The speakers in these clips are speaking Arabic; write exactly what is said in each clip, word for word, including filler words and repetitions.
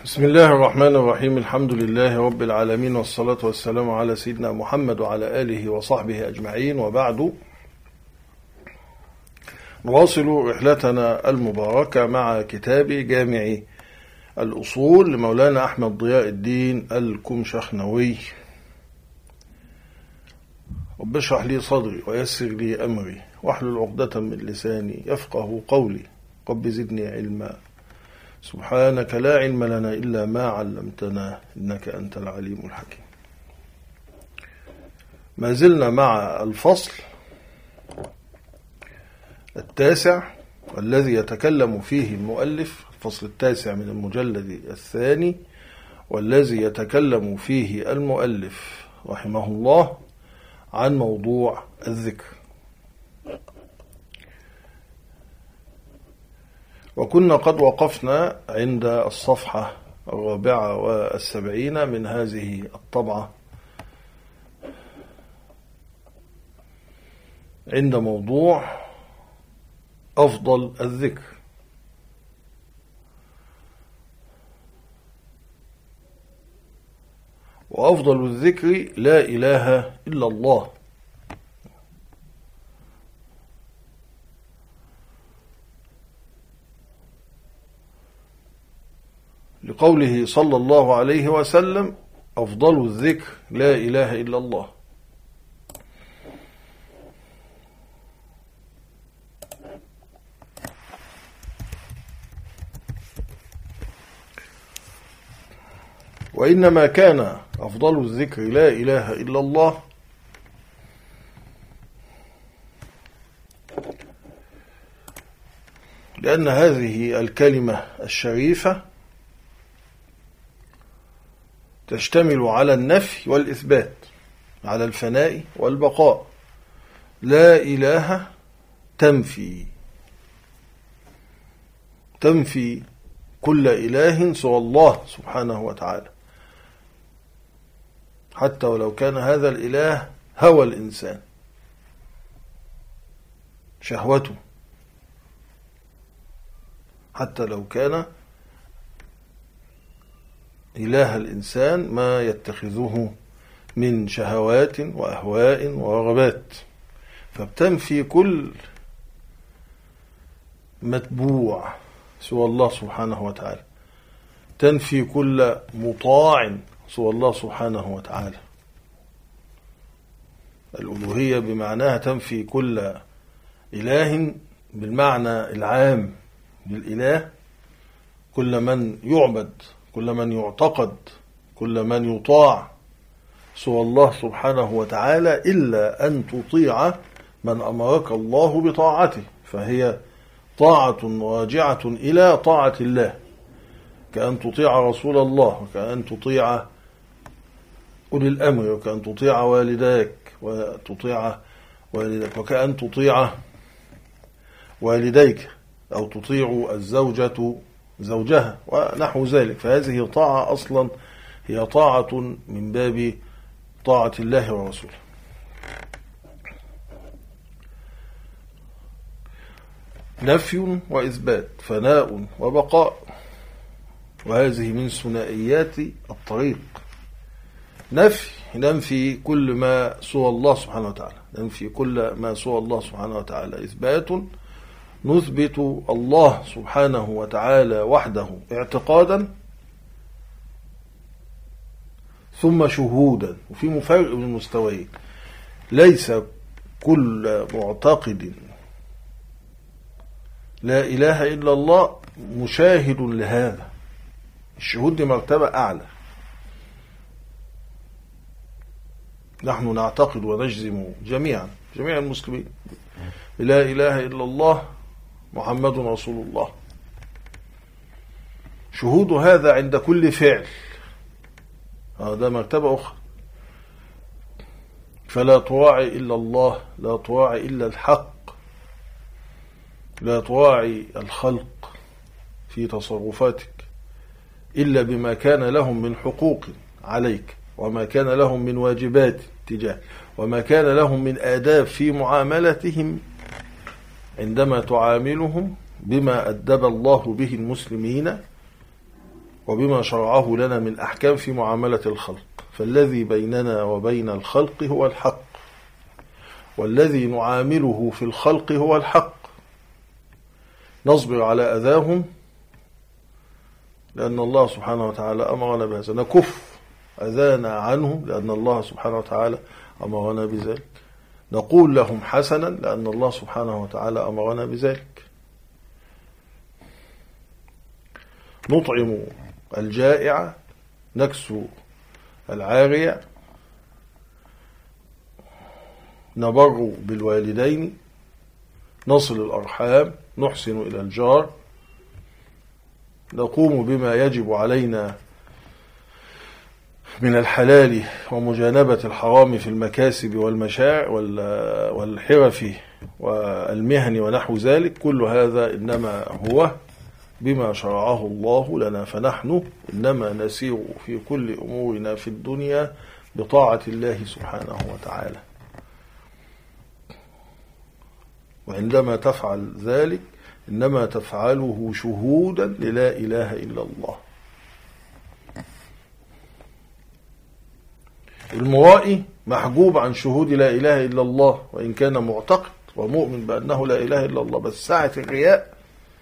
بسم الله الرحمن الرحيم. الحمد لله رب العالمين، والصلاة والسلام على سيدنا محمد وعلى آله وصحبه أجمعين، وبعد. نواصل رحلتنا المباركة مع كتاب جامع الأصول لمولانا أحمد ضياء الدين الكمشخنوي. رب اشرح لي صدري ويسر لي أمري واحلل عقدة من لساني يفقه قولي. رب زدني علما، سبحانك لا علم لنا إلا ما علمتنا إنك أنت العليم الحكيم. ما زلنا مع الفصل التاسع والذي يتكلم فيه المؤلف، الفصل التاسع من المجلد الثاني، والذي يتكلم فيه المؤلف رحمه الله عن موضوع الذكر. وكنا قد وقفنا عند الصفحة الرابعة والسبعين من هذه الطبعة، عند موضوع أفضل الذكر. وأفضل الذكر لا إله إلا الله، لقوله صلى الله عليه وسلم: أفضل الذكر لا إله إلا الله. وإنما كان أفضل الذكر لا إله إلا الله لأن هذه الكلمة الشريفة تشتمل على النفي والإثبات، على الفناء والبقاء. لا إله تنفي تنفي كل إله سوى الله سبحانه وتعالى، حتى ولو كان هذا الإله هوى الإنسان، شهوته، حتى لو كان إله الإنسان ما يتخذه من شهوات وأهواء ورغبات، فبتنفي كل متبوع سوى الله سبحانه وتعالى، تنفي كل مطاع سوى الله سبحانه وتعالى. الألوهية بمعناها تنفي كل إله بالمعنى العام للإله، كل من يعبد، كل من يعتقد، كل من يطاع سوى الله سبحانه وتعالى، إلا أن تطيع من أمرك الله بطاعته، فهي طاعة راجعة إلى طاعة الله، كأن تطيع رسول الله، وكأن تطيع أولي الأمر، وكأن تطيع والديك وتطيع والديك وكأن تطيع والديك أو تطيع الزوجة زوجها ونحو ذلك. فهذه طاعة أصلا هي طاعة من باب طاعة الله ورسوله. نفي وإثبات، فناء وبقاء، وهذه من ثنائيات الطريق. نفي ننفي كل ما سوى الله سبحانه وتعالى، ننفي كل ما سوى الله سبحانه وتعالى. إثبات نثبت الله سبحانه وتعالى وحده اعتقادا ثم شهودا، وفي مفارق بين المستويين. ليس كل معتقد لا إله إلا الله مشاهد لهذا، الشهود دي مرتبة أعلى. نحن نعتقد ونجزم جميعا، جميع المسلمين، لا إله إلا الله محمد رسول الله. شهود هذا عند كل فعل، هذا مرتبة أخرى. فلا تراعي إلا الله، لا تراعي إلا الحق، لا تراعي الخلق في تصرفاتك إلا بما كان لهم من حقوق عليك، وما كان لهم من واجبات تجاه، وما كان لهم من آداب في معاملتهم عندما تعاملهم بما أدب الله به المسلمين وبما شرعه لنا من أحكام في معاملة الخلق. فالذي بيننا وبين الخلق هو الحق، والذي نعامله في الخلق هو الحق. نصبر على أذاهم لأن الله سبحانه وتعالى أمرنا بهذا، نكف أذانا عنه لأن الله سبحانه وتعالى أمرنا بذلك، نقول لهم حسنا لأن الله سبحانه وتعالى أمرنا بذلك، نطعم الجائع، نكسو العارية، نبر بالوالدين، نصل الأرحام، نحسن إلى الجار، نقوم بما يجب علينا من الحلال ومجانبة الحرام في المكاسب والمشاع والحرف والمهن ونحو ذلك. كل هذا إنما هو بما شرعه الله لنا، فنحن إنما نسير في كل أمورنا في الدنيا بطاعة الله سبحانه وتعالى. وعندما تفعل ذلك إنما تفعله شهودا للا إله إلا الله. المرائي محجوب عن شهود لا إله إلا الله، وإن كان معتقد ومؤمن بأنه لا إله إلا الله، بس ساعة الرياء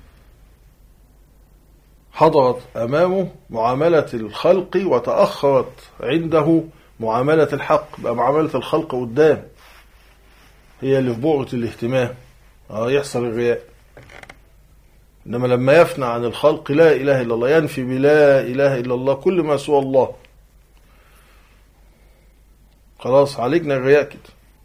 حضرت أمامه معاملة الخلق وتأخرت عنده معاملة الحق، بقى معاملة الخلق قدام هي اللي في بؤرة الاهتمام، اه يحصل الرياء. إنما لما يفنى عن الخلق لا إله إلا الله، ينفي بلا إله إلا الله كل ما سوى الله، خلاص عليكنا الرياء كده.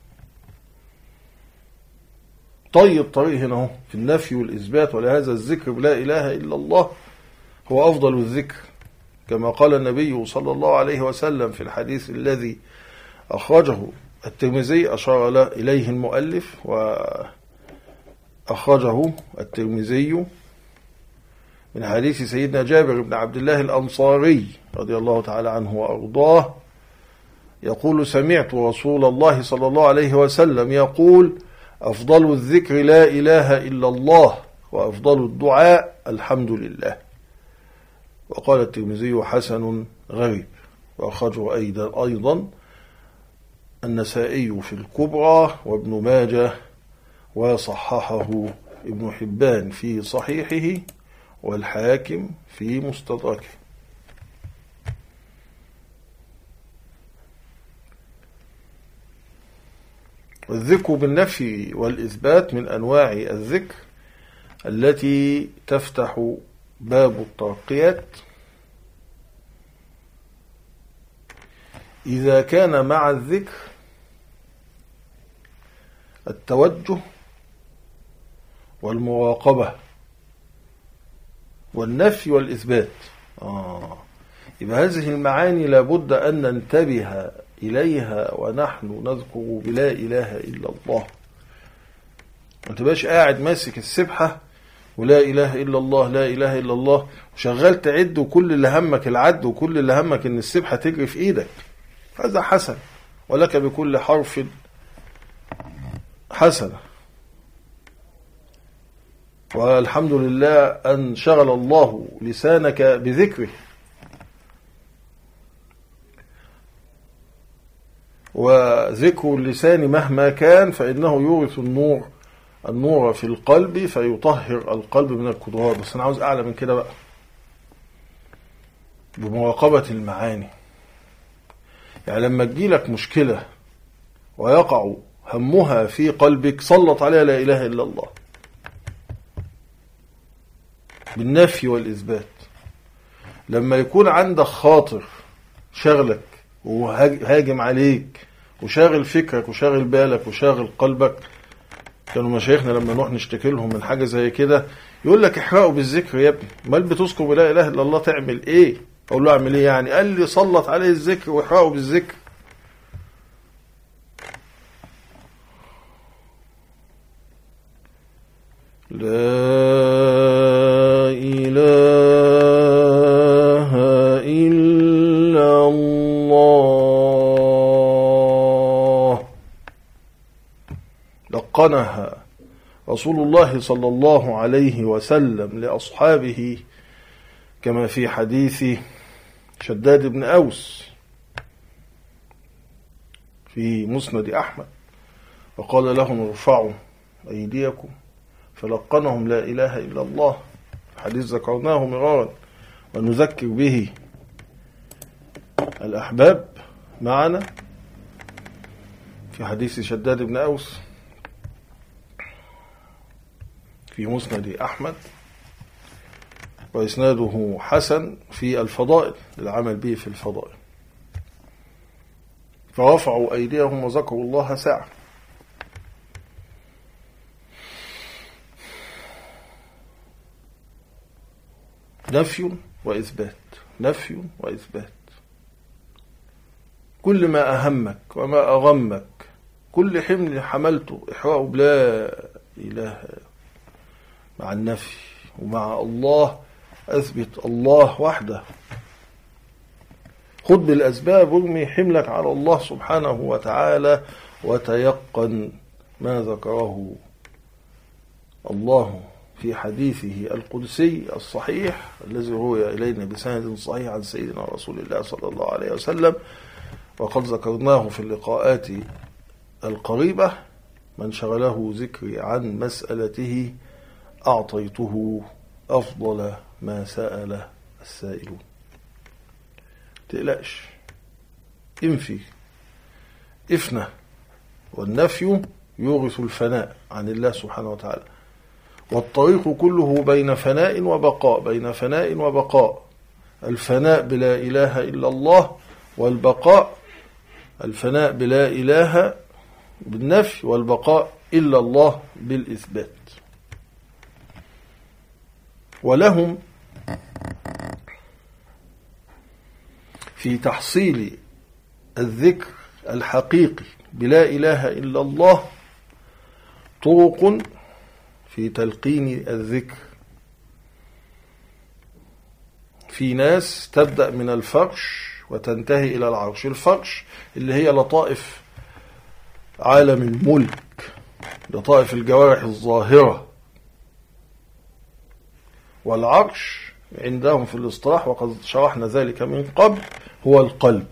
طيب طريق هنا هو في النفي والإثبات، ولهذا الذكر بلا إله إلا الله هو أفضل الذكر، كما قال النبي صلى الله عليه وسلم في الحديث الذي أخرجه الترمذي، أشار إليه المؤلف وأخرجه الترمذي من حديث سيدنا جابر بن عبد الله الأنصاري رضي الله تعالى عنه وأرضاه، يقول: سمعت رسول الله صلى الله عليه وسلم يقول: أفضل الذكر لا إله إلا الله، وأفضل الدعاء الحمد لله. وقال الترمذي: حسن غريب. وأخرجه أيضا النسائي في الكبرى، وابن ماجه، وصححه ابن حبان في صحيحه، والحاكم في مستدركه. والذكر بالنفي والإثبات من أنواع الذكر التي تفتح باب الترقيات إذا كان مع الذكر التوجه والمراقبة والنفي والإثبات. آه. يبقى هذه المعاني لابد أن ننتبه إليها ونحن نذكر بلا إله إلا الله. ما تبقاش قاعد ماسك السبحة ولا إله إلا الله لا إله إلا الله وشغال تعد، وكل اللي همك العد، وكل اللي همك إن السبحة تجري في إيدك. هذا حسن، ولك بكل حرف حسنة. والحمد لله أن شغل الله لسانك بذكره. وذكر اللسان مهما كان فإنه يورث النور النور في القلب فيطهر القلب من الكدرات. بس أنا عاوز أعلى من كده بقى، بمراقبة المعاني. يعني لما تجيلك مشكلة ويقع همها في قلبك، سلط عليها لا إله إلا الله بالنفي والإثبات. لما يكون عندك خاطر شغلك وهاجم عليك وشاغل فكرك وشاغل بالك وشاغل قلبك، كانوا مشايخنا لما نروح نشتكي لهم من حاجة زي كده يقول لك: احرقوا بالذكر يا ابني، مال بتذكر بلا إله إلا الله تعمل إيه؟ أقول له: أعمل إيه يعني؟ قال لي: سلط عليه الذكر واحرقوا بالذكر. لا إله إلا الله لقنها رسول الله صلى الله عليه وسلم لأصحابه كما في حديث شداد بن أوس في مسند أحمد، وقال لهم ارفعوا أيديكم فلقنهم لا إله إلا الله، حديث ذكرناه مرارا ونذكر به الأحباب معنا في حديث شداد بن أوس في مسند أحمد، وإسناده حسن في الفضائل للعمل به في الفضائل. فرفعوا أيديهم وذكروا الله ساعة. نفي وإثبات، نفي وإثبات. كل ما أهمك وما أغمك، كل حمل حملته احرقه بلا إله مع النفي، ومع الله أثبت الله وحده. خذ بالأسباب وارمي حملك على الله سبحانه وتعالى، وتيقن ما ذكره الله في حديثه القدسي الصحيح الذي روي إلينا بسند صحيح عن سيدنا رسول الله صلى الله عليه وسلم، وقد ذكرناه في اللقاءات القريبة: من شغله ذكري عن مسألته أعطيته أفضل ما سأل السائلون. تقلقش، انفي افنى، والنفي يورث الفناء عن الله سبحانه وتعالى، والطريق كله بين فناء وبقاء، بين فناء وبقاء. الفناء بلا إله إلا الله، والبقاء الفناء بلا إله بالنفي، والبقاء إلا الله بالإثبات. ولهم في تحصيل الذكر الحقيقي بلا إله إلا الله طرق في تلقين الذكر. في ناس تبدأ من الفرش وتنتهي إلى العرش. الفرش اللي هي لطائف عالم الملك، لطائف الجوارح الظاهرة. والعرش عندهم في الاصطلاح، وقد شرحنا ذلك من قبل، هو القلب.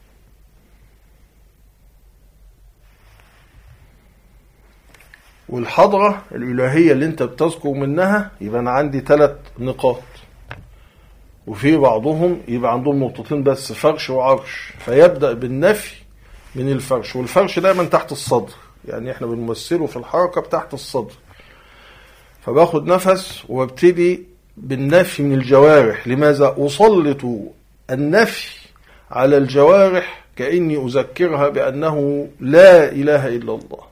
والحضرة الإلهية اللي انت بتذكر منها يبقى أنا عندي ثلاث نقاط، وفي بعضهم يبقى عندهم نقطتين بس، فرش وعرش. فيبدأ بالنفي من الفرش، والفرش دايما تحت الصدر، يعني احنا بنمثله في الحركة تحت الصدر. فباخد نفس وابتدي بالنفي من الجوارح. لماذا؟ أسلط النفي على الجوارح كأني أذكرها بأنه لا إله إلا الله.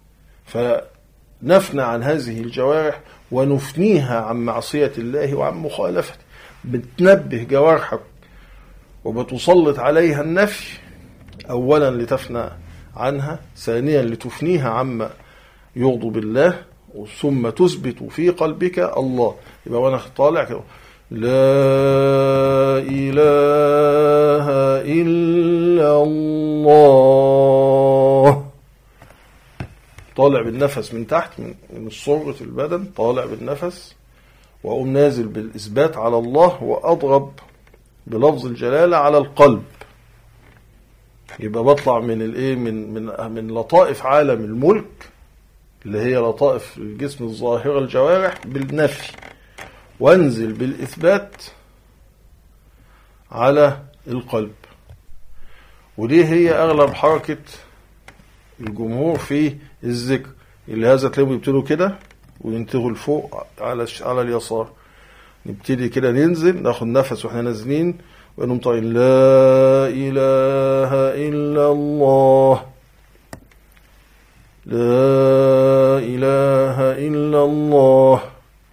فنفنى عن هذه الجوارح ونفنيها عن معصية الله وعن مخالفته. بتنبه جوارحك وبتسلط عليها النفي، أولا لتفنى عنها، ثانيا لتفنيها عما يغضب بالله، ثم تثبت في قلبك الله. يبقى وانا طالع كده لا إله إلا الله، طالع بالنفس من تحت من صورة البدن، طالع بالنفس، وأقوم نازل بالإثبات على الله، وأضرب بلفظ الجلالة على القلب. يبقى بطلع من الايه من من من لطائف عالم الملك اللي هي لطائف الجسم الظاهرة الجوارح بالنفي، وانزل بالإثبات على القلب. ودي هي أغلب حركة الجمهور في الذكر، اللي هذا تلاقيهم يبتدوا كده وينتهوا لفوق على على اليسار. نبتدي كده ننزل، ناخد نفس واحنا نازلين، وانهم طالعين لا إله إلا الله، لا إله إلا الله.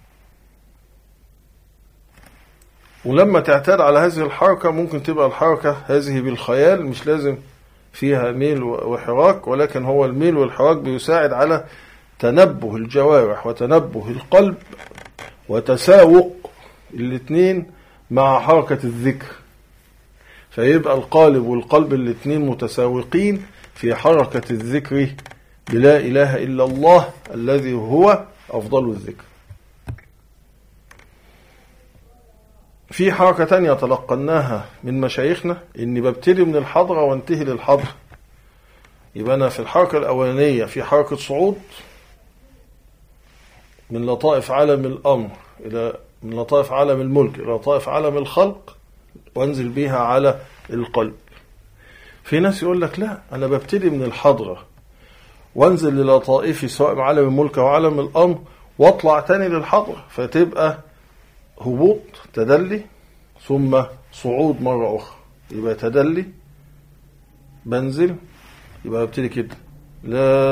ولما تعتاد على هذه الحركة ممكن تبقى الحركة هذه بالخيال، مش لازم فيها ميل وحراك، ولكن هو الميل والحراك بيساعد على تنبه الجوارح وتنبه القلب وتساوق الاثنين مع حركة الذكر. فيبقى القالب والقلب الاثنين متساوقين في حركة الذكر بلا إله إلا الله الذي هو أفضل الذكر. في حركة تانية تلقناها من مشايخنا، إني ببتدي من الحضرة وانتهي للحضرة. يبقى أنا في الحركة الأولانية في حركة صعود من لطائف عالم الأمر إلى من لطائف عالم الملك إلى لطائف عالم الخلق، وانزل بيها على القلب. في ناس يقول لك لا، أنا ببتدي من الحضرة وانزل للطائفي سواء عالم الملك أو عالم الأمر واطلع تاني للحضرة، فتبقى هبوط تدلي ثم صعود مرة أخرى. يبقى تدلي بنزل، يبقى ببتدي كده لا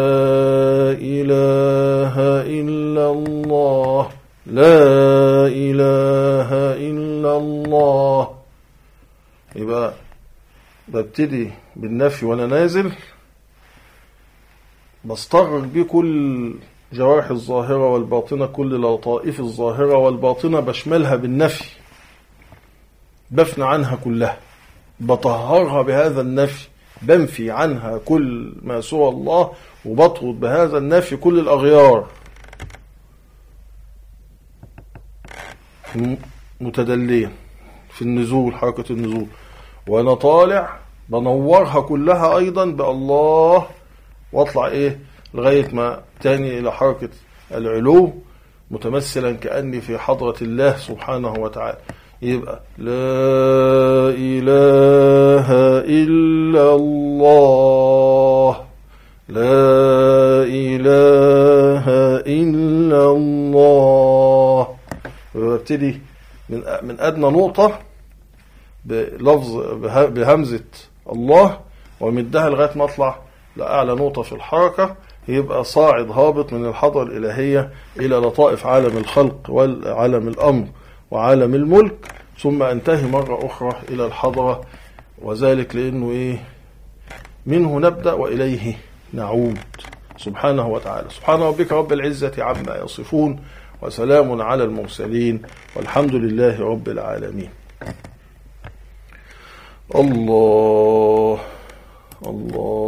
إله إلا الله، لا إله إلا الله. يبقى ببتدي بالنفي وأنا نازل، بستغرق بيه كل جوارح الظاهرة والباطنة، كل لطائف الظاهرة والباطنة بشملها بالنفي، بفنى عنها كلها، بطهرها بهذا النفي، بنفي عنها كل ما سوى الله، وبطرد بهذا النفي كل الأغيار. متدليا في النزول، حركة النزول، وأنا طالع بنورها كلها أيضا بالله، واطلع إيه لغاية ما تاني إلى حركة العلو، متمثلا كأني في حضرة الله سبحانه وتعالى. يبقى لا إله إلا الله، لا إله إلا الله. وابتدي من من أدنى نقطة بلفظ بهمزة الله، ومدها لغاية ما أطلع لأعلى نقطة في الحركة، يبقى صاعد هابط من الحضرة الإلهية إلى لطائف عالم الخلق وعالم الأمر وعالم الملك، ثم أنتهي مرة أخرى إلى الحضرة. وذلك لأنه إيه؟ منه نبدأ وإليه نعود سبحانه وتعالى. سبحان ربك رب العزة عما يصفون، وسلام على المرسلين، والحمد لله رب العالمين. الله الله.